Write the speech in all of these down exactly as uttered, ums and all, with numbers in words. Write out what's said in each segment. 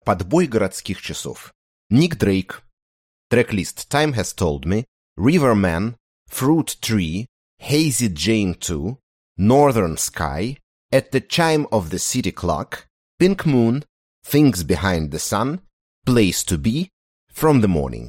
Подбой городских часов. Ник Дрейк. Трек-лист Time Has Told Me, Riverman, Fruit Tree, Hazy Jane two, Northern Sky, At the Chime of the City Clock, Pink Moon, Things Behind the Sun, Place to Be, From the Morning.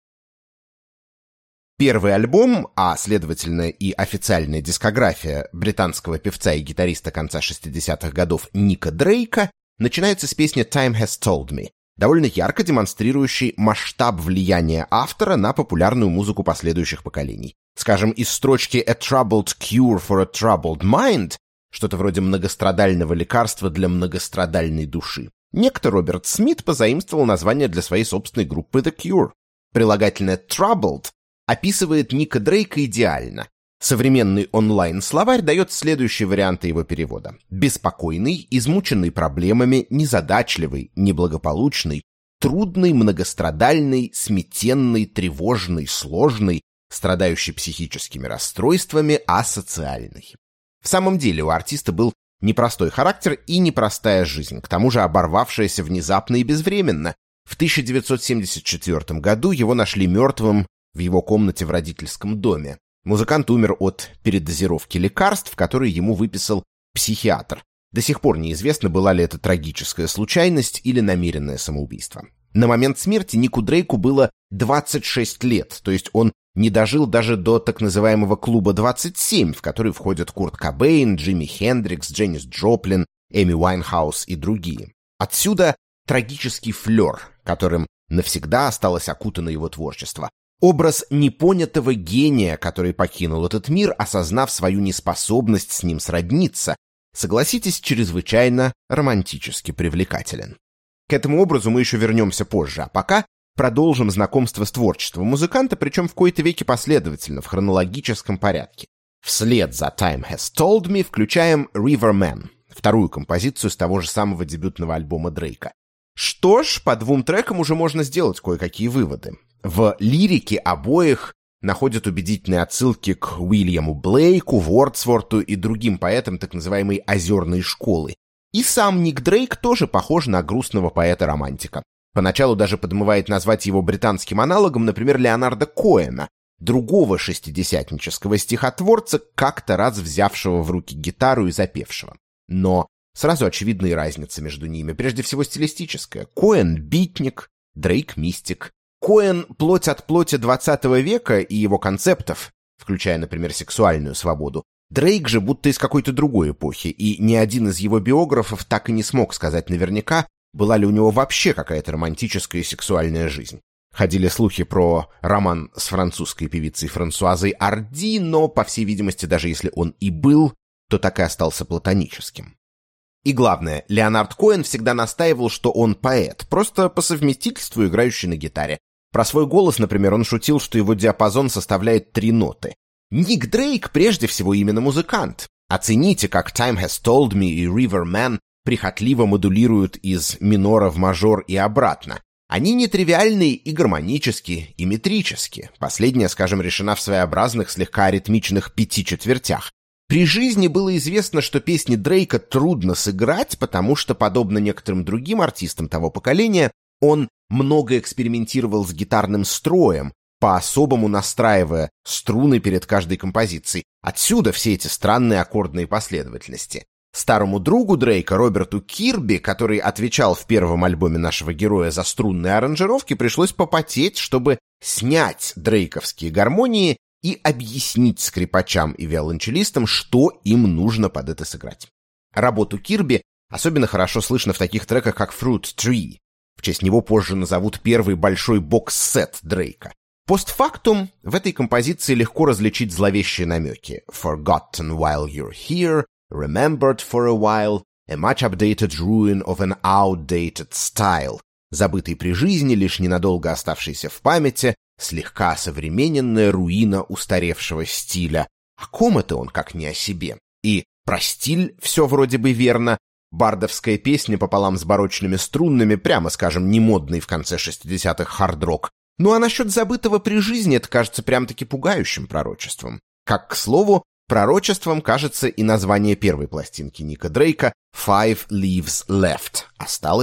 Первый альбом, а следовательно и официальная дискография британского певца и гитариста конца шестидесятых годов Ника Дрейка, начинается с песни Time Has Told Me, довольно ярко демонстрирующей масштаб влияния автора на популярную музыку последующих поколений. Скажем, из строчки «A troubled cure for a troubled mind», что-то вроде многострадального лекарства для многострадальной души, некто Роберт Смит позаимствовал название для своей собственной группы The Cure. Прилагательное «troubled» описывает Ника Дрейка идеально. Современный онлайн-словарь дает следующие варианты его перевода. Беспокойный, измученный проблемами, незадачливый, неблагополучный, трудный, многострадальный, сметенный, тревожный, сложный, страдающий психическими расстройствами, асоциальный. В самом деле у артиста был непростой характер и непростая жизнь, к тому же оборвавшаяся внезапно и безвременно. В тысяча девятьсот семьдесят четвёртом году его нашли мертвым в его комнате в родительском доме. Музыкант умер от передозировки лекарств, которые ему выписал психиатр. До сих пор неизвестно, была ли это трагическая случайность или намеренное самоубийство. На момент смерти Нику Дрейку было двадцать шесть лет, то есть он не дожил даже до так называемого «Клуба двадцать семь», в который входят Курт Кобейн, Джимми Хендрикс, Дженнис Джоплин, Эми Уайнхаус и другие. Отсюда трагический флер, которым навсегда осталось окутано его творчество. Образ непонятого гения, который покинул этот мир, осознав свою неспособность с ним сродниться, согласитесь, чрезвычайно романтически привлекателен. К этому образу мы еще вернемся позже, а пока продолжим знакомство с творчеством музыканта, причем в кои-то веки последовательно, в хронологическом порядке. Вслед за Time Has Told Me включаем Riverman, вторую композицию с того же самого дебютного альбома Дрейка. Что ж, по двум трекам уже можно сделать кое-какие выводы. В лирике обоих находят убедительные отсылки к Уильяму Блейку, Вордсворту и другим поэтам так называемой «озерной школы». И сам Ник Дрейк тоже похож на грустного поэта-романтика. Поначалу даже подмывает назвать его британским аналогом, например, Леонарда Коэна, другого шестидесятнического стихотворца, как-то раз взявшего в руки гитару и запевшего. Но сразу очевидная разница между ними, прежде всего стилистическая. Коэн — битник, Дрейк — мистик. Коэн — плоть от плоти двадцатого века и его концептов, включая, например, сексуальную свободу. Дрейк же будто из какой-то другой эпохи, и ни один из его биографов так и не смог сказать наверняка, была ли у него вообще какая-то романтическая и сексуальная жизнь. Ходили слухи про роман с французской певицей Франсуазой Арди, но, по всей видимости, даже если он и был, то так и остался платоническим. И главное, Леонард Коэн всегда настаивал, что он поэт, просто по совместительству играющий на гитаре. Про свой голос, например, он шутил, что его диапазон составляет три ноты. Ник Дрейк прежде всего именно музыкант. Оцените, как Time Has Told Me и Riverman прихотливо модулируют из минора в мажор и обратно. Они нетривиальные и гармонические, и метрические. Последняя, скажем, решена в своеобразных, слегка аритмичных пяти четвертях. При жизни было известно, что песни Дрейка трудно сыграть, потому что, подобно некоторым другим артистам того поколения, он много экспериментировал с гитарным строем, по-особому настраивая струны перед каждой композицией. Отсюда все эти странные аккордные последовательности. Старому другу Дрейка, Роберту Кирби, который отвечал в первом альбоме нашего героя за струнные аранжировки, пришлось попотеть, чтобы снять дрейковские гармонии и объяснить скрипачам и виолончелистам, что им нужно под это сыграть. Работу Кирби особенно хорошо слышно в таких треках, как Fruit Tree. В честь него позже назовут первый большой бокс-сет Дрейка. Постфактум в этой композиции легко различить зловещие намеки. Forgotten while you're here, remembered for a while, a much updated ruin of an outdated style. Забытый при жизни, лишь ненадолго оставшийся в памяти, слегка современная руина устаревшего стиля. О ком это он, как не о себе? И про стиль все вроде бы верно. Бардовская песня пополам с барочными струнными, прямо скажем, не модный в конце шестидесятых хард-рок. Ну а насчет забытого при жизни это кажется прям-таки пугающим пророчеством. Как, к слову, пророчеством кажется и название первой пластинки Ника Дрейка «Five Leaves Left» — осталось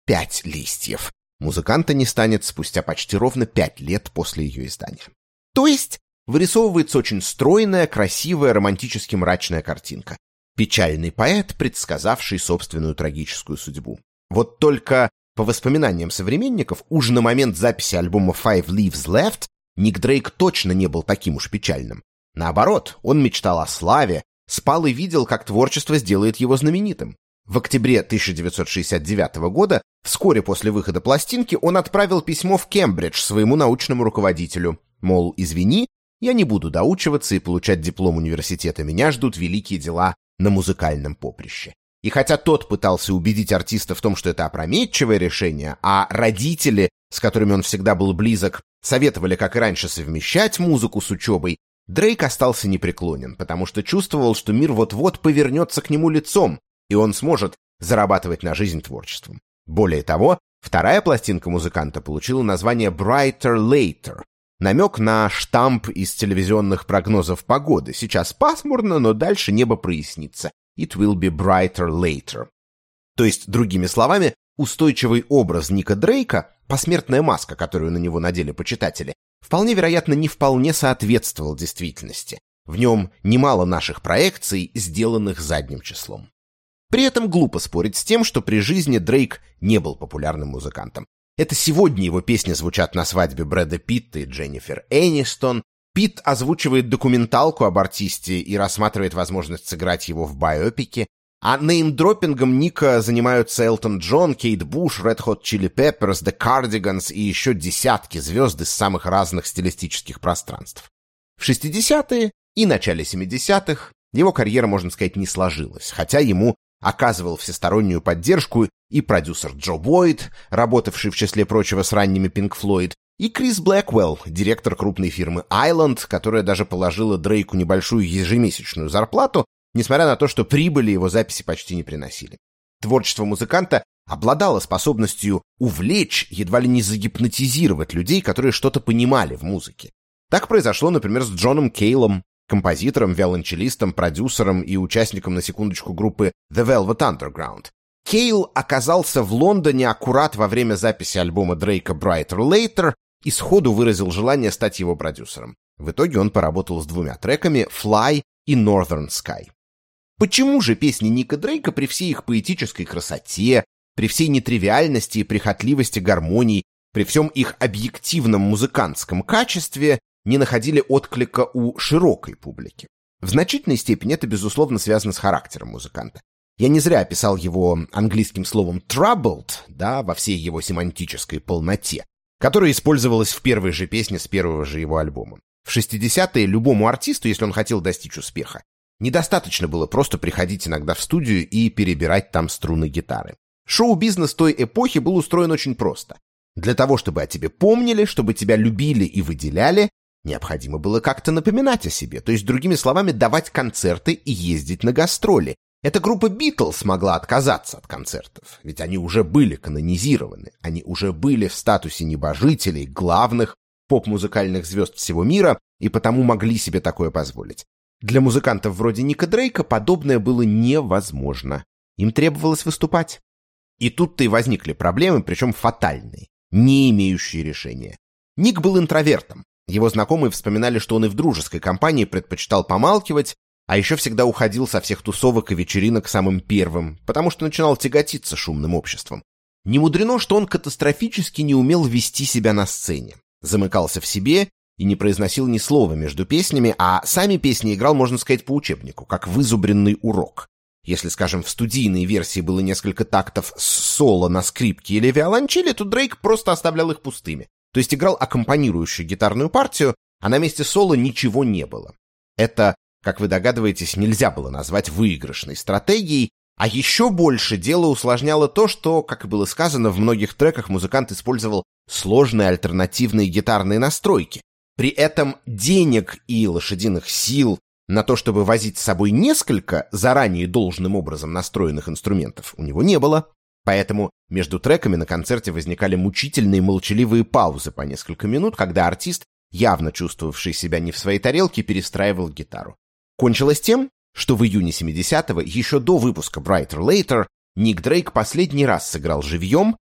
пять листьев. Музыканта не станет спустя почти ровно пять лет после ее издания. То есть вырисовывается очень стройная, красивая, романтически мрачная картинка. Печальный поэт, предсказавший собственную трагическую судьбу. Вот только, по воспоминаниям современников, уж на момент записи альбома Five Leaves Left Ник Дрейк точно не был таким уж печальным. Наоборот, он мечтал о славе, спал и видел, как творчество сделает его знаменитым. В октябре тысяча девятьсот шестьдесят девятого года, вскоре после выхода пластинки, он отправил письмо в Кембридж своему научному руководителю. Мол, извини, я не буду доучиваться и получать диплом университета, меня ждут великие дела на музыкальном поприще. И хотя тот пытался убедить артиста в том, что это опрометчивое решение, а родители, с которыми он всегда был близок, советовали, как и раньше, совмещать музыку с учебой, Дрейк остался непреклонен, потому что чувствовал, что мир вот-вот повернется к нему лицом, и он сможет зарабатывать на жизнь творчеством. Более того, вторая пластинка музыканта получила название «Brighter Later», намек на штамп из телевизионных прогнозов погоды. Сейчас пасмурно, но дальше небо прояснится. It will be brighter later. То есть, другими словами, устойчивый образ Ника Дрейка, посмертная маска, которую на него надели почитатели, вполне вероятно, не вполне соответствовал действительности. В нем немало наших проекций, сделанных задним числом. При этом глупо спорить с тем, что при жизни Дрейк не был популярным музыкантом. Это сегодня его песни звучат на свадьбе Брэда Питта и Дженнифер Энистон. Питт озвучивает документалку об артисте и рассматривает возможность сыграть его в байопике. А неймдропингом Ника занимаются Элтон Джон, Кейт Буш, Red Hot Chili Peppers, The Cardigans и еще десятки звезд из самых разных стилистических пространств. В шестидесятые и начале семидесятых его карьера, можно сказать, не сложилась, хотя ему оказывал всестороннюю поддержку и продюсер Джо Бойд, работавший в числе прочего с ранними Pink Floyd, и Крис Блэквелл, директор крупной фирмы Island, которая даже положила Дрейку небольшую ежемесячную зарплату, несмотря на то, что прибыли его записи почти не приносили. Творчество музыканта обладало способностью увлечь, едва ли не загипнотизировать людей, которые что-то понимали в музыке. Так произошло, например, с Джоном Кейлом, композитором, виолончелистом, продюсером и участником, на секундочку, группы The Velvet Underground. Кейл оказался в Лондоне аккурат во время записи альбома Дрейка Brighter Later и сходу выразил желание стать его продюсером. В итоге он поработал с двумя треками «Fly» и «Northern Sky». Почему же песни Ника Дрейка при всей их поэтической красоте, при всей нетривиальности и прихотливости гармоний, при всем их объективном музыкантском качестве не находили отклика у широкой публики? В значительной степени это, безусловно, связано с характером музыканта. Я не зря описал его английским словом troubled, да, во всей его семантической полноте, которая использовалась в первой же песне с первого же его альбома. В шестидесятые любому артисту, если он хотел достичь успеха, недостаточно было просто приходить иногда в студию и перебирать там струны гитары. Шоу-бизнес той эпохи был устроен очень просто. Для того, чтобы о тебе помнили, чтобы тебя любили и выделяли, необходимо было как-то напоминать о себе, то есть, другими словами, давать концерты и ездить на гастроли. Эта группа Битлз могла отказаться от концертов, ведь они уже были канонизированы, они уже были в статусе небожителей, главных поп-музыкальных звезд всего мира, и потому могли себе такое позволить. Для музыкантов вроде Ника Дрейка подобное было невозможно. Им требовалось выступать. И тут-то и возникли проблемы, причем фатальные, не имеющие решения. Ник был интровертом. Его знакомые вспоминали, что он и в дружеской компании предпочитал помалкивать, а еще всегда уходил со всех тусовок и вечеринок самым первым, потому что начинал тяготиться шумным обществом. Не мудрено, что он катастрофически не умел вести себя на сцене. Замыкался в себе и не произносил ни слова между песнями, а сами песни играл, можно сказать, по учебнику, как вызубренный урок. Если, скажем, в студийной версии было несколько тактов с соло на скрипке или виолончели, то Дрейк просто оставлял их пустыми. То есть играл аккомпанирующую гитарную партию, а на месте соло ничего не было. Это, как вы догадываетесь, нельзя было назвать выигрышной стратегией, а еще больше дело усложняло то, что, как и было сказано, в многих треках музыкант использовал сложные альтернативные гитарные настройки. При этом денег и лошадиных сил на то, чтобы возить с собой несколько заранее должным образом настроенных инструментов, у него не было. Поэтому между треками на концерте возникали мучительные молчаливые паузы по несколько минут, когда артист, явно чувствовавший себя не в своей тарелке, перестраивал гитару. Кончилось тем, что в июне семидесятого, еще до выпуска Brighter Later, Ник Дрейк последний раз сыграл живьем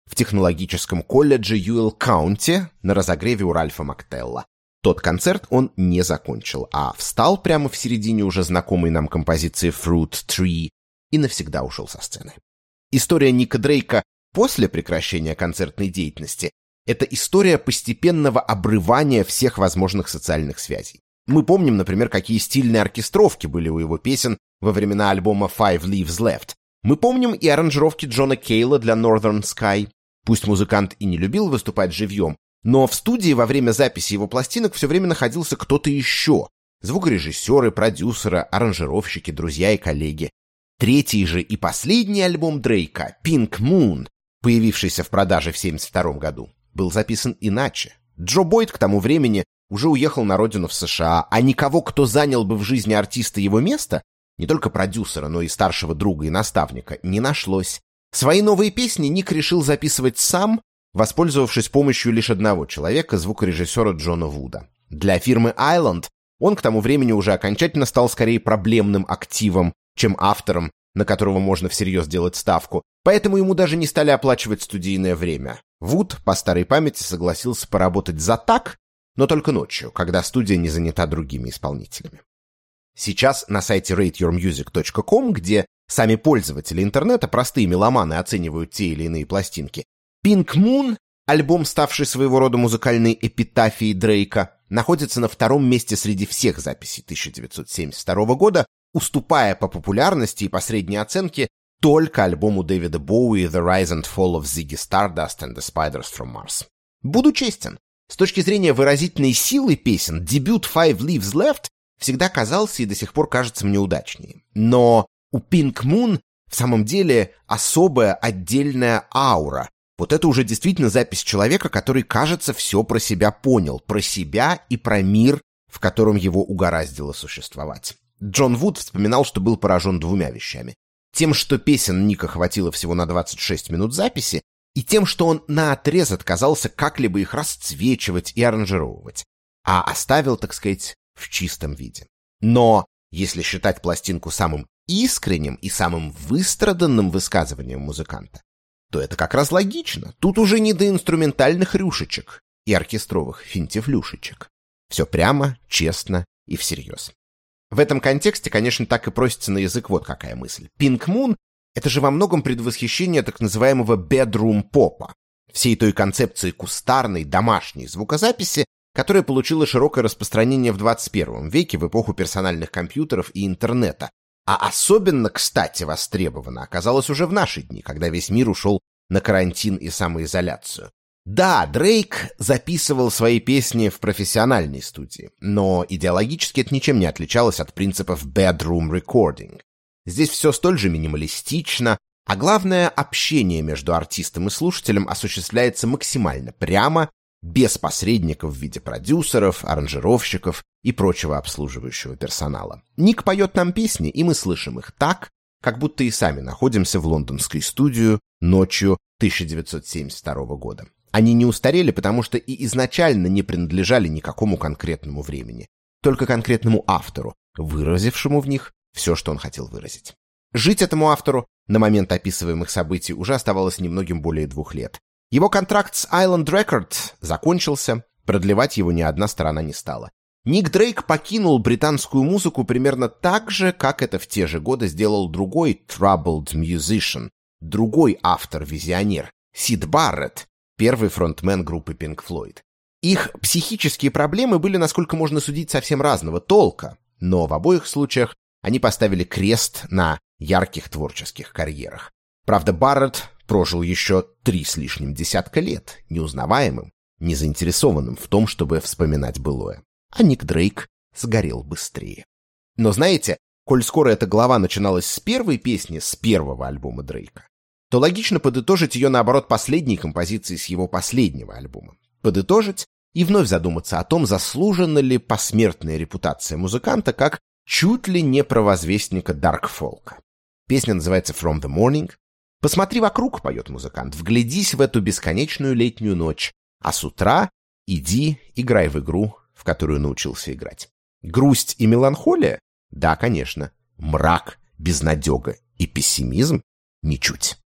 в технологическом колледже Юэлл-Каунти на разогреве у Ральфа Мактелла. Тот концерт он не закончил, а встал прямо в середине уже знакомой нам композиции «Fruit Tree» и навсегда ушел со сцены. История Ника Дрейка после прекращения концертной деятельности — это история постепенного обрывания всех возможных социальных связей. Мы помним, например, какие стильные оркестровки были у его песен во времена альбома «Five Leaves Left». Мы помним и аранжировки Джона Кейла для Northern Sky. Пусть музыкант и не любил выступать живьем, но в студии во время записи его пластинок все время находился кто-то еще. Звукорежиссеры, продюсеры, аранжировщики, друзья и коллеги. Третий же и последний альбом Дрейка, Pink Moon, появившийся в продаже в семьдесят втором году, был записан иначе. Джо Бойд к тому времени уже уехал на родину в США, а никого, кто занял бы в жизни артиста его место, не только продюсера, но и старшего друга и наставника, не нашлось. Свои новые песни Ник решил записывать сам, воспользовавшись помощью лишь одного человека, звукорежиссера Джона Вуда. Для фирмы Island он к тому времени уже окончательно стал скорее проблемным активом, чем автором, на которого можно всерьез делать ставку, поэтому ему даже не стали оплачивать студийное время. Вуд по старой памяти согласился поработать за так, но только ночью, когда студия не занята другими исполнителями. Сейчас на сайте рейт юр мьюзик точка ком, где сами пользователи интернета, простые меломаны, оценивают те или иные пластинки, Pink Moon, альбом, ставший своего рода музыкальной эпитафией Дрейка, находится на втором месте среди всех записей тысяча девятьсот семьдесят второго года, уступая по популярности и по средней оценке только альбому Дэвида Боуи «The Rise and Fall of Ziggy Stardust and the Spiders from Mars». Буду честен, с точки зрения выразительной силы песен, дебют «Five Leaves Left» всегда казался и до сих пор кажется мне удачнее. Но у Pink Moon в самом деле особая отдельная аура. Вот это уже действительно запись человека, который, кажется, все про себя понял, про себя и про мир, в котором его угораздило существовать. Джон Вуд вспоминал, что был поражен двумя вещами. Тем, что песен Ника хватило всего на двадцать шесть минут записи, и тем, что он наотрез отказался как-либо их расцвечивать и аранжировывать, а оставил, так сказать, в чистом виде. Но если считать пластинку самым искренним и самым выстраданным высказыванием музыканта, то это как раз логично. Тут уже не до инструментальных рюшечек и оркестровых финтифлюшечек. Все прямо, честно и всерьез. В этом контексте, конечно, так и просится на язык вот какая мысль. Pink Moon — это же во многом предвосхищение так называемого bedroom-попа, всей той концепции кустарной, домашней звукозаписи, которая получила широкое распространение в двадцать первом веке, в эпоху персональных компьютеров и интернета. А особенно, кстати, востребована оказалась уже в наши дни, когда весь мир ушел на карантин и самоизоляцию. Да, Дрейк записывал свои песни в профессиональной студии, но идеологически это ничем не отличалось от принципов bedroom recording. Здесь все столь же минималистично, а главное, общение между артистом и слушателем осуществляется максимально прямо, без посредников в виде продюсеров, аранжировщиков и прочего обслуживающего персонала. Ник поет нам песни, и мы слышим их так, как будто и сами находимся в лондонской студии ночью тысяча девятьсот семьдесят второго года. Они не устарели, потому что и изначально не принадлежали никакому конкретному времени, только конкретному автору, выразившему в них все, что он хотел выразить. Жить этому автору на момент описываемых событий уже оставалось немногим более двух лет. Его контракт с Island Records закончился, продлевать его ни одна сторона не стала. Ник Дрейк покинул британскую музыку примерно так же, как это в те же годы сделал другой troubled musician, другой автор-визионер, Сид Барретт, первый фронтмен группы Pink Floyd. Их психические проблемы были, насколько можно судить, совсем разного толка, но в обоих случаях они поставили крест на ярких творческих карьерах. Правда, Барретт прожил еще три с лишним десятка лет, неузнаваемым, незаинтересованным в том, чтобы вспоминать былое. А Ник Дрейк сгорел быстрее. Но знаете, коль скоро эта глава начиналась с первой песни с первого альбома Дрейка, то логично подытожить ее, наоборот, последней композицией с его последнего альбома. Подытожить и вновь задуматься о том, заслужена ли посмертная репутация музыканта как чуть ли не провозвестника дарк-фолка. Песня называется «From the Morning». «Посмотри вокруг», — поет музыкант, — «вглядись в эту бесконечную летнюю ночь, а с утра иди играй в игру, в которую научился играть». Грусть и меланхолия? Да, конечно. Мрак, безнадега и пессимизм? Ничуть.